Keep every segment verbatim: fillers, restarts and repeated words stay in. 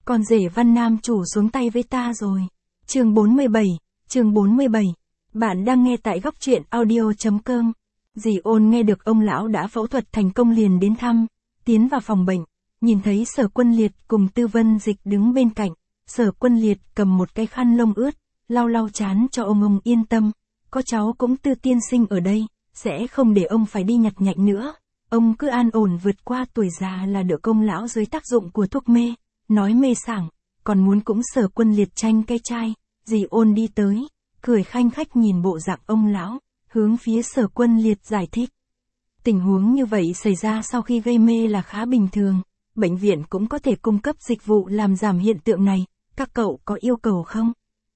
con rể Văn Nam chủ xuống tay với ta rồi. Chương bốn mươi bảy, chương bốn mươi bảy. Bạn đang nghe tại góc truyện audio chấm com. Dì Ôn nghe được ông lão đã phẫu thuật thành công liền đến thăm, tiến vào phòng bệnh, nhìn thấy Sở Quân Liệt cùng Tư Vân Dịch đứng bên cạnh. Sở Quân Liệt cầm một cái khăn lông ướt, lau lau trán cho ông ông yên tâm, có cháu cũng Tư tiên sinh ở đây, sẽ không để ông phải đi nhặt nhạnh nữa. Ông cứ an ổn vượt qua tuổi già là được ông lão dưới tác dụng của thuốc mê, nói mê sảng, còn muốn cũng Sở Quân Liệt tranh cái chai. Dì Ôn đi tới, cười khanh khách nhìn bộ dạng ông lão, hướng phía Sở Quân Liệt giải thích. Tình huống như vậy xảy ra sau khi gây mê là khá bình thường, bệnh viện cũng có thể cung cấp dịch vụ làm giảm hiện tượng này, các cậu có yêu cầu không?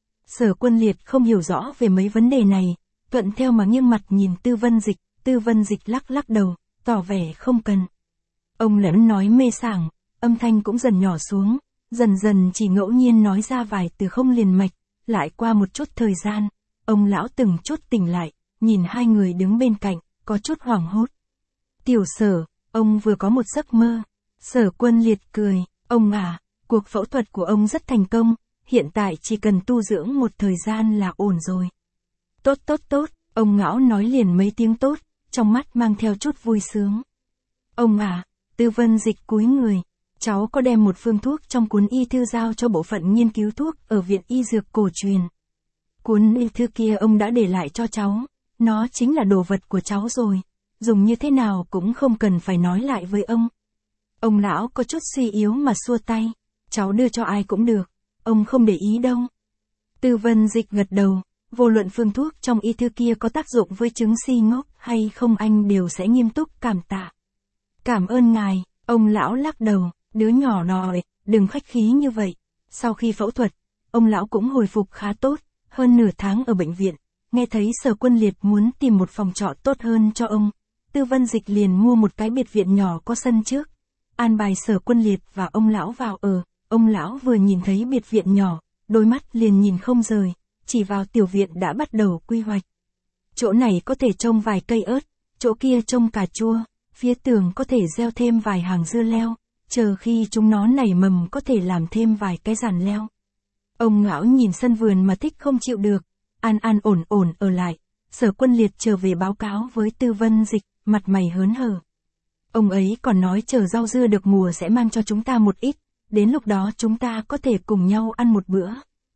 Sở Quân Liệt không hiểu rõ về mấy vấn đề này, thuận theo mà nghiêng mặt nhìn Tư Vân Dịch, Tư Vân Dịch lắc lắc đầu, tỏ vẻ không cần. Ông lẫn nói mê sảng, âm thanh cũng dần nhỏ xuống, dần dần chỉ ngẫu nhiên nói ra vài từ không liền mạch, lại qua một chút thời gian, ông lão từng chút tỉnh lại, nhìn hai người đứng bên cạnh, có chút hoảng hốt. Tiểu Sở, ông vừa có một giấc mơ. Sở Quân Liệt cười, ông à, cuộc phẫu thuật của ông rất thành công, hiện tại chỉ cần tu dưỡng một thời gian là ổn rồi. Tốt tốt tốt, ông ngão nói liền mấy tiếng tốt, trong mắt mang theo chút vui sướng. Ông à, Tư Vân Dịch cúi người, cháu có đem một phương thuốc trong cuốn y thư giao cho bộ phận nghiên cứu thuốc ở Viện Y Dược Cổ Truyền. Cuốn y thư kia ông đã để lại cho cháu, nó chính là đồ vật của cháu rồi, dùng như thế nào cũng không cần phải nói lại với ông. Ông lão có chút suy yếu mà xua tay, cháu đưa cho ai cũng được, ông không để ý đâu. Tư Vân Dịch gật đầu, vô luận phương thuốc trong y thư kia có tác dụng với chứng si ngốc hay không anh đều sẽ nghiêm túc cảm tạ. Cảm ơn ngài, ông lão lắc đầu, đứa nhỏ nòi, đừng khách khí như vậy. Sau khi phẫu thuật, ông lão cũng hồi phục khá tốt, hơn nửa tháng ở bệnh viện, nghe thấy Sở Quân Liệt muốn tìm một phòng trọ tốt hơn cho ông. Tư Vân Dịch liền mua một cái biệt viện nhỏ có sân trước, an bài Sở Quân Liệt và ông lão vào ở. Ông lão vừa nhìn thấy biệt viện nhỏ, đôi mắt liền nhìn không rời, chỉ vào tiểu viện đã bắt đầu quy hoạch. Chỗ này có thể trồng vài cây ớt, chỗ kia trồng cà chua, phía tường có thể gieo thêm vài hàng dưa leo, chờ khi chúng nó nảy mầm có thể làm thêm vài cái giàn leo. Ông lão nhìn sân vườn mà thích không chịu được, an an ổn ổn ở lại. Sở Quân Liệt trở về báo cáo với Tư Vân Dịch, mặt mày hớn hở. Ông ấy còn nói chờ rau dưa được mùa sẽ mang cho chúng ta một ít, đến lúc đó chúng ta có thể cùng nhau ăn một bữa.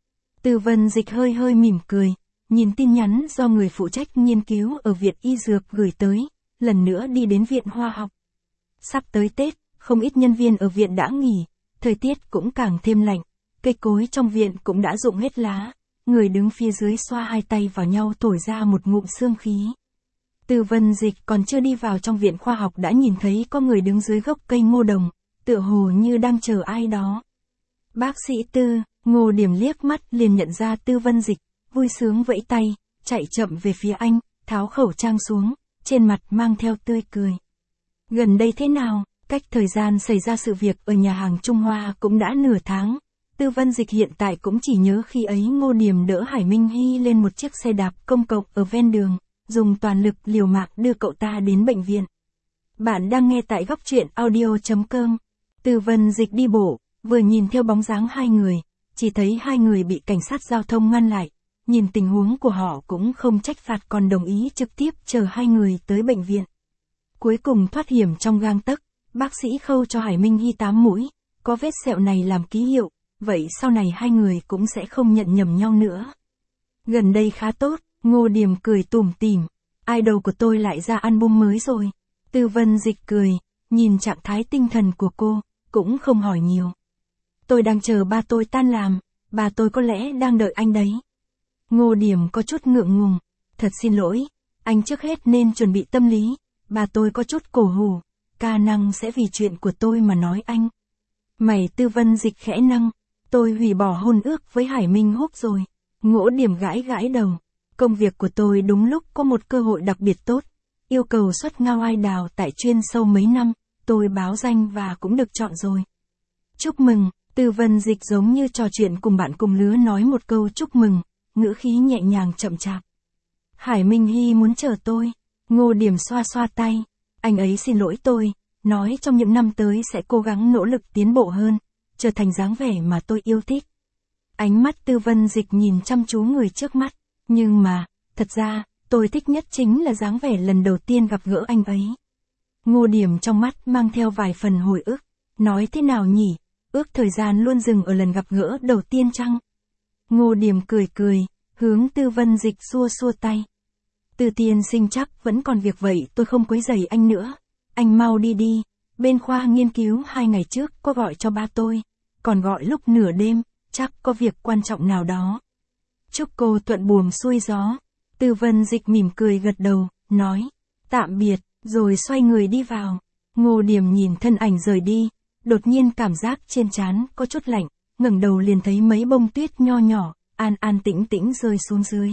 Tư Vân Dịch hơi hơi mỉm cười, nhìn tin nhắn do người phụ trách nghiên cứu ở Viện Y Dược gửi tới, lần nữa đi đến Viện Hoa Học. Sắp tới Tết, không ít nhân viên ở viện đã nghỉ, thời tiết cũng càng thêm lạnh, cây cối trong viện cũng đã rụng hết lá, người đứng phía dưới xoa hai tay vào nhau thổi ra một ngụm sương khí. Tư Vân Dịch còn chưa đi vào trong Viện Khoa học đã nhìn thấy có người đứng dưới gốc cây ngô đồng, tựa hồ như đang chờ ai đó. Bác sĩ Tư, Ngô Điểm liếc mắt liền nhận ra Tư Vân Dịch, vui sướng vẫy tay, chạy chậm về phía anh, tháo khẩu trang xuống, trên mặt mang theo tươi cười. Gần đây thế nào, cách thời gian xảy ra sự việc ở nhà hàng Trung Hoa cũng đã nửa tháng. Tư Vân Dịch hiện tại cũng chỉ nhớ khi ấy Ngô Điểm đỡ Hải Minh Hy lên một chiếc xe đạp công cộng ở ven đường, dùng toàn lực liều mạng đưa cậu ta đến bệnh viện. Bạn đang nghe tại góc truyện audio chấm com. Tư Vân Dịch đi bộ, vừa nhìn theo bóng dáng hai người, chỉ thấy hai người bị cảnh sát giao thông ngăn lại, nhìn tình huống của họ cũng không trách phạt còn đồng ý trực tiếp chờ hai người tới bệnh viện. Cuối cùng thoát hiểm trong gang tấc, bác sĩ khâu cho Hải Minh Hy tám mũi, có vết sẹo này làm ký hiệu, vậy sau này hai người cũng sẽ không nhận nhầm nhau nữa. Gần đây khá tốt, Ngô Điểm cười tủm tỉm, idol của tôi lại ra album mới rồi. Tư Vân Dịch cười, nhìn trạng thái tinh thần của cô, cũng không hỏi nhiều. Tôi đang chờ ba tôi tan làm, ba tôi có lẽ đang đợi anh đấy. Ngô Điểm có chút ngượng ngùng, thật xin lỗi, anh trước hết nên chuẩn bị tâm lý, ba tôi có chút cổ hủ, ca năng sẽ vì chuyện của tôi mà nói anh. Mày Tư Vân Dịch khẽ nâng, tôi hủy bỏ hôn ước với Hải Minh Húc rồi. Ngô Điểm gãi gãi đầu, công việc của tôi đúng lúc có một cơ hội đặc biệt tốt, yêu cầu xuất ngao ai đào tại chuyên sâu mấy năm, tôi báo danh và cũng được chọn rồi. Chúc mừng, Tư Vân Dịch giống như trò chuyện cùng bạn cùng lứa nói một câu chúc mừng, ngữ khí nhẹ nhàng chậm chạp. Hải Minh Hy muốn chờ tôi. Ngô Điểm xoa xoa tay, anh ấy xin lỗi tôi, nói trong những năm tới sẽ cố gắng nỗ lực tiến bộ hơn, trở thành dáng vẻ mà tôi yêu thích. Ánh mắt Tư Vân Dịch nhìn chăm chú người trước mắt, nhưng mà, thật ra, tôi thích nhất chính là dáng vẻ lần đầu tiên gặp gỡ anh ấy. Ngô Điểm trong mắt mang theo vài phần hồi ức, nói thế nào nhỉ, ước thời gian luôn dừng ở lần gặp gỡ đầu tiên chăng? Ngô Điểm cười cười, hướng Tư Vân Dịch xua xua tay. Tư tiên sinh chắc vẫn còn việc vậy, tôi không quấy rầy anh nữa. Anh mau đi đi, bên khoa nghiên cứu hai ngày trước có gọi cho ba tôi, còn gọi lúc nửa đêm, chắc có việc quan trọng nào đó. Chúc cô thuận buồm xuôi gió. Tư Vân Dịch mỉm cười gật đầu, nói, tạm biệt, rồi xoay người đi vào. Ngô Điểm nhìn thân ảnh rời đi, đột nhiên cảm giác trên trán có chút lạnh, ngẩng đầu liền thấy mấy bông tuyết nho nhỏ, an an tĩnh tĩnh rơi xuống dưới.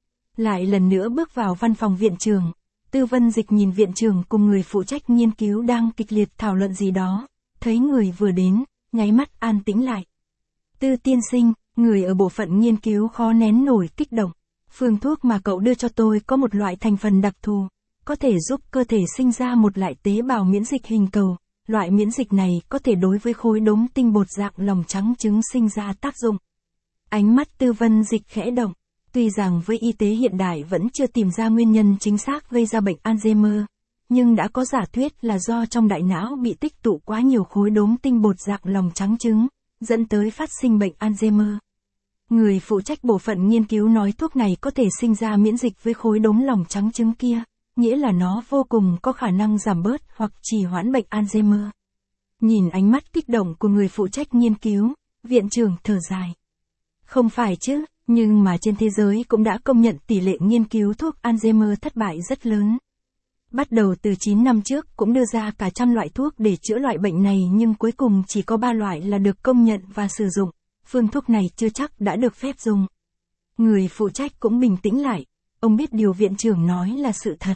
Lại lần nữa bước vào văn phòng viện trưởng, Tư Vân Dịch nhìn viện trưởng cùng người phụ trách nghiên cứu đang kịch liệt thảo luận gì đó, thấy người vừa đến, nháy mắt an tĩnh lại. Tư tiên sinh, người ở bộ phận nghiên cứu khó nén nổi kích động. Phương thuốc mà cậu đưa cho tôi có một loại thành phần đặc thù, có thể giúp cơ thể sinh ra một loại tế bào miễn dịch hình cầu. Loại miễn dịch này có thể đối với khối đống tinh bột dạng lòng trắng trứng sinh ra tác dụng. Ánh mắt Tư Vân Dịch khẽ động. Tuy rằng với y tế hiện đại vẫn chưa tìm ra nguyên nhân chính xác gây ra bệnh Alzheimer, nhưng đã có giả thuyết là do trong đại não bị tích tụ quá nhiều khối đống tinh bột dạng lòng trắng trứng, dẫn tới phát sinh bệnh Alzheimer. Người phụ trách bộ phận nghiên cứu nói thuốc này có thể sinh ra miễn dịch với khối đống lòng trắng trứng kia, nghĩa là nó vô cùng có khả năng giảm bớt hoặc trì hoãn bệnh Alzheimer. Nhìn ánh mắt kích động của người phụ trách nghiên cứu, viện trưởng thở dài. Không phải chứ, nhưng mà trên thế giới cũng đã công nhận tỷ lệ nghiên cứu thuốc Alzheimer thất bại rất lớn. Bắt đầu từ chín năm trước cũng đưa ra cả trăm loại thuốc để chữa loại bệnh này nhưng cuối cùng chỉ có ba loại là được công nhận và sử dụng. Phương thuốc này chưa chắc đã được phép dùng. Người phụ trách cũng bình tĩnh lại, ông biết điều viện trưởng nói là sự thật.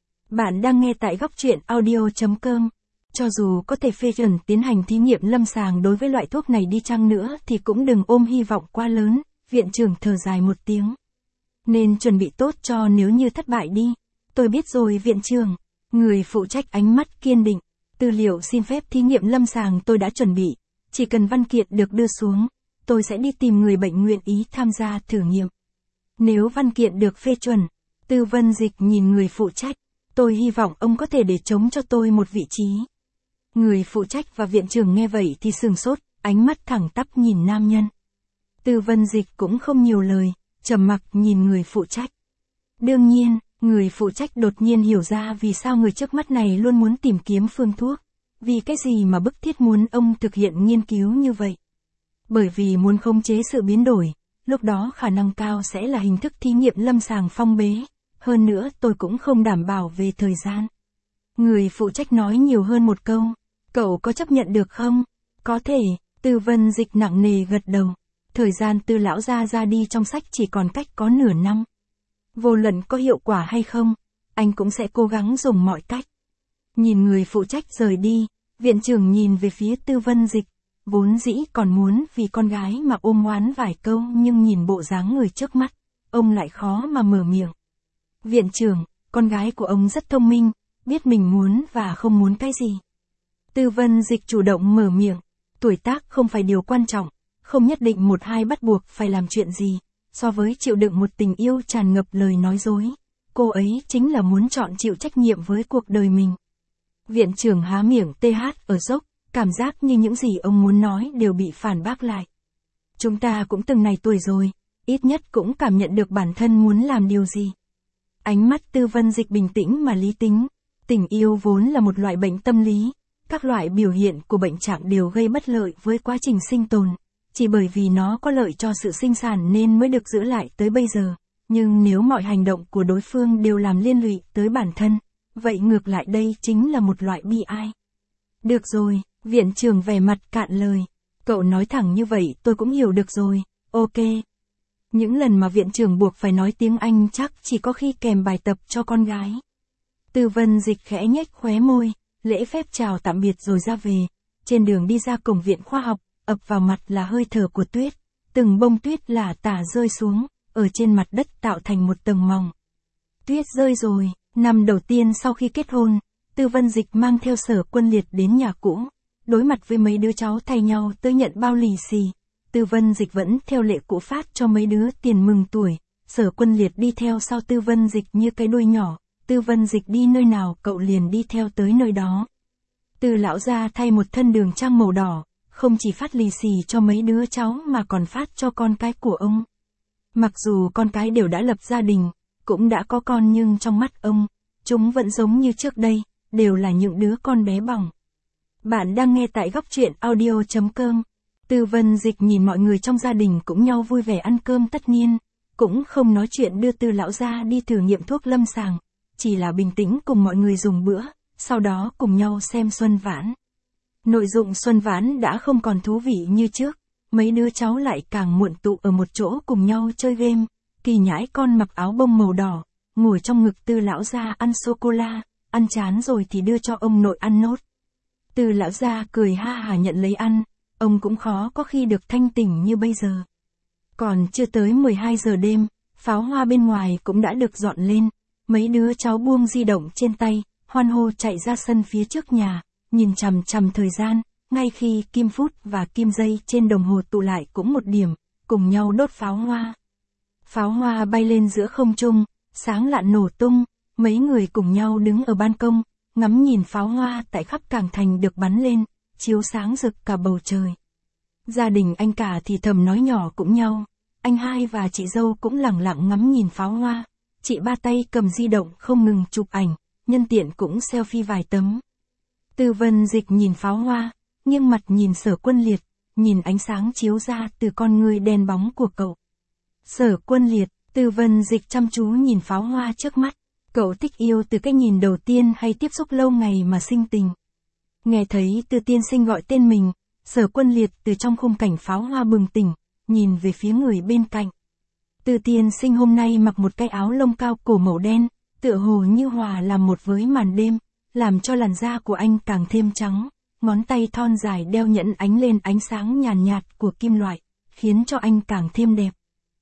Bạn đang nghe tại góc truyện audio chấm com. Cho dù có thể phê chuẩn tiến hành thí nghiệm lâm sàng đối với loại thuốc này đi chăng nữa thì cũng đừng ôm hy vọng quá lớn, viện trưởng thở dài một tiếng. Nên chuẩn bị tốt cho nếu như thất bại đi. Tôi biết rồi viện trưởng. Người phụ trách ánh mắt kiên định. Tư liệu xin phép thí nghiệm lâm sàng tôi đã chuẩn bị. Chỉ cần văn kiện được đưa xuống, tôi sẽ đi tìm người bệnh nguyện ý tham gia thử nghiệm. Nếu văn kiện được phê chuẩn, Tư Vân Dịch nhìn người phụ trách, tôi hy vọng ông có thể để trống cho tôi một vị trí. Người phụ trách và viện trưởng nghe vậy thì sừng sốt, ánh mắt thẳng tắp nhìn nam nhân. Tư Vân Dịch cũng không nhiều lời, trầm mặc nhìn người phụ trách. Đương nhiên, người phụ trách đột nhiên hiểu ra vì sao người trước mắt này luôn muốn tìm kiếm phương thuốc. Vì cái gì mà bức thiết muốn ông thực hiện nghiên cứu như vậy? Bởi vì muốn khống chế sự biến đổi, lúc đó khả năng cao sẽ là hình thức thí nghiệm lâm sàng phong bế. Hơn nữa tôi cũng không đảm bảo về thời gian. Người phụ trách nói nhiều hơn một câu. Cậu có chấp nhận được không? Có thể, Tư Vân Dịch nặng nề gật đầu. Thời gian Tư lão gia ra đi trong sách chỉ còn cách có nửa năm. Vô luận có hiệu quả hay không, anh cũng sẽ cố gắng dùng mọi cách. Nhìn người phụ trách rời đi, viện trưởng nhìn về phía Tư Vân Dịch. Vốn dĩ còn muốn vì con gái mà ôm oán vài câu nhưng nhìn bộ dáng người trước mắt, ông lại khó mà mở miệng. Viện trưởng, con gái của ông rất thông minh, biết mình muốn và không muốn cái gì. Tư Vân Dịch chủ động mở miệng, tuổi tác không phải điều quan trọng, không nhất định một hai bắt buộc phải làm chuyện gì, so với chịu đựng một tình yêu tràn ngập lời nói dối, cô ấy chính là muốn chọn chịu trách nhiệm với cuộc đời mình. Viện trưởng há miệng tê hát ở dốc, cảm giác như những gì ông muốn nói đều bị phản bác lại. Chúng ta cũng từng này tuổi rồi, ít nhất cũng cảm nhận được bản thân muốn làm điều gì. Ánh mắt Tư Vân Dịch bình tĩnh mà lý tính, tình yêu vốn là một loại bệnh tâm lý, các loại biểu hiện của bệnh trạng đều gây bất lợi với quá trình sinh tồn, chỉ bởi vì nó có lợi cho sự sinh sản nên mới được giữ lại tới bây giờ, nhưng nếu mọi hành động của đối phương đều làm liên lụy tới bản thân, vậy ngược lại đây chính là một loại bi ai. Được rồi, viện trưởng vẻ mặt cạn lời, cậu nói thẳng như vậy tôi cũng hiểu được rồi, ok. Những lần mà viện trưởng buộc phải nói tiếng Anh chắc chỉ có khi kèm bài tập cho con gái. Tư Vân Dịch khẽ nhếch khóe môi, lễ phép chào tạm biệt rồi ra về. Trên đường đi ra cổng viện khoa học, ập vào mặt là hơi thở của tuyết. Từng bông tuyết lả tả rơi xuống, ở trên mặt đất tạo thành một tầng mỏng. Tuyết rơi rồi, năm đầu tiên sau khi kết hôn, Tư Vân Dịch mang theo Sở Quân Liệt đến nhà cũ. đối mặt với mấy đứa cháu thay nhau tới nhận bao lì xì, Tư Vân Dịch vẫn theo lệ cũ phát cho mấy đứa tiền mừng tuổi. Sở Quân Liệt đi theo sau Tư Vân Dịch như cái đuôi nhỏ, Tư Vân Dịch đi nơi nào cậu liền đi theo tới nơi đó. Từ lão gia thay một thân đường trang màu đỏ, không chỉ phát lì xì cho mấy đứa cháu mà còn phát cho con cái của ông. Mặc dù con cái đều đã lập gia đình, cũng đã có con nhưng trong mắt ông, chúng vẫn giống như trước đây, đều là những đứa con bé bỏng. Bạn đang nghe tại góc truyện audio chấm com. Tư Vân Dịch nhìn mọi người trong gia đình cũng nhau vui vẻ ăn cơm tất niên, cũng không nói chuyện đưa Tư lão gia đi thử nghiệm thuốc lâm sàng, chỉ là bình tĩnh cùng mọi người dùng bữa, sau đó cùng nhau xem Xuân Vãn. Nội dung Xuân Vãn đã không còn thú vị như trước, mấy đứa cháu lại càng muộn tụ ở một chỗ cùng nhau chơi game. Kỳ Nhãi con mặc áo bông màu đỏ, ngồi trong ngực Tư lão gia ăn sô-cô-la, ăn chán rồi thì đưa cho ông nội ăn nốt. Tư lão gia cười ha hả nhận lấy ăn, ông cũng khó có khi được thanh tỉnh như bây giờ. Còn chưa tới mười hai giờ đêm, pháo hoa bên ngoài cũng đã được dọn lên, mấy đứa cháu buông di động trên tay, hoan hô chạy ra sân phía trước nhà, nhìn chằm chằm thời gian, ngay khi kim phút và kim giây trên đồng hồ tụ lại cũng một điểm, cùng nhau đốt pháo hoa. Pháo hoa bay lên giữa không trung, sáng lạn nổ tung, mấy người cùng nhau đứng ở ban công, ngắm nhìn pháo hoa tại khắp Cảng Thành được bắn lên, chiếu sáng rực cả bầu trời. Gia đình anh cả thì thầm nói nhỏ cũng nhau, anh hai và chị dâu cũng lặng lặng ngắm nhìn pháo hoa, chị ba tay cầm di động không ngừng chụp ảnh, nhân tiện cũng selfie vài tấm. Tư Vân Dịch nhìn pháo hoa, nghiêng mặt nhìn Sở Quân Liệt, nhìn ánh sáng chiếu ra từ con ngươi đen bóng của cậu. Sở Quân Liệt, Tư Vân Dịch chăm chú nhìn pháo hoa trước mắt, cậu thích yêu từ cái nhìn đầu tiên hay tiếp xúc lâu ngày mà sinh tình. Nghe thấy Tư tiên sinh gọi tên mình, Sở Quân Liệt từ trong khung cảnh pháo hoa bừng tỉnh, nhìn về phía người bên cạnh. Tư tiên sinh hôm nay mặc một cái áo lông cao cổ màu đen, tựa hồ như hòa làm một với màn đêm, làm cho làn da của anh càng thêm trắng, ngón tay thon dài đeo nhẫn ánh lên ánh sáng nhàn nhạt, nhạt của kim loại, khiến cho anh càng thêm đẹp.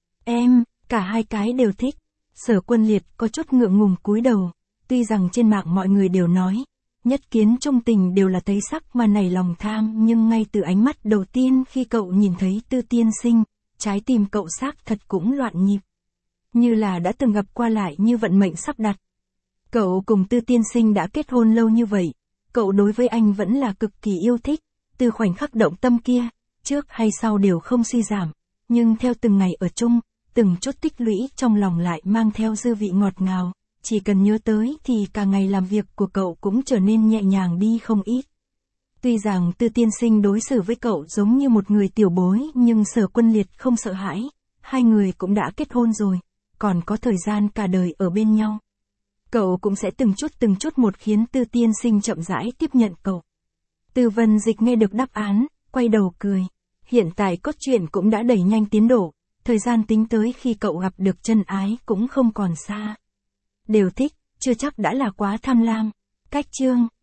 Em, cả hai cái đều thích. Sở Quân Liệt có chút ngượng ngùng cúi đầu, tuy rằng trên mạng mọi người đều nói, nhất kiến trung tình đều là thấy sắc mà nảy lòng tham, nhưng ngay từ ánh mắt đầu tiên khi cậu nhìn thấy Tư tiên sinh, trái tim cậu xác thật cũng loạn nhịp. Như là đã từng gặp qua lại như vận mệnh sắp đặt. Cậu cùng Tư tiên sinh đã kết hôn lâu như vậy, cậu đối với anh vẫn là cực kỳ yêu thích, từ khoảnh khắc động tâm kia, trước hay sau đều không suy giảm, nhưng theo từng ngày ở chung, từng chút tích lũy trong lòng lại mang theo dư vị ngọt ngào, chỉ cần nhớ tới thì cả ngày làm việc của cậu cũng trở nên nhẹ nhàng đi không ít. Tuy rằng Tư tiên sinh đối xử với cậu giống như một người tiểu bối nhưng Sở Quân Liệt không sợ hãi, hai người cũng đã kết hôn rồi, còn có thời gian cả đời ở bên nhau. Cậu cũng sẽ từng chút từng chút một khiến Tư tiên sinh chậm rãi tiếp nhận cậu. Tư Vân Dịch nghe được đáp án, quay đầu cười. Hiện tại cốt truyện cũng đã đẩy nhanh tiến độ, thời gian tính tới khi cậu gặp được chân ái cũng không còn xa. Đều thích, chưa chắc đã là quá tham lam. Cách chương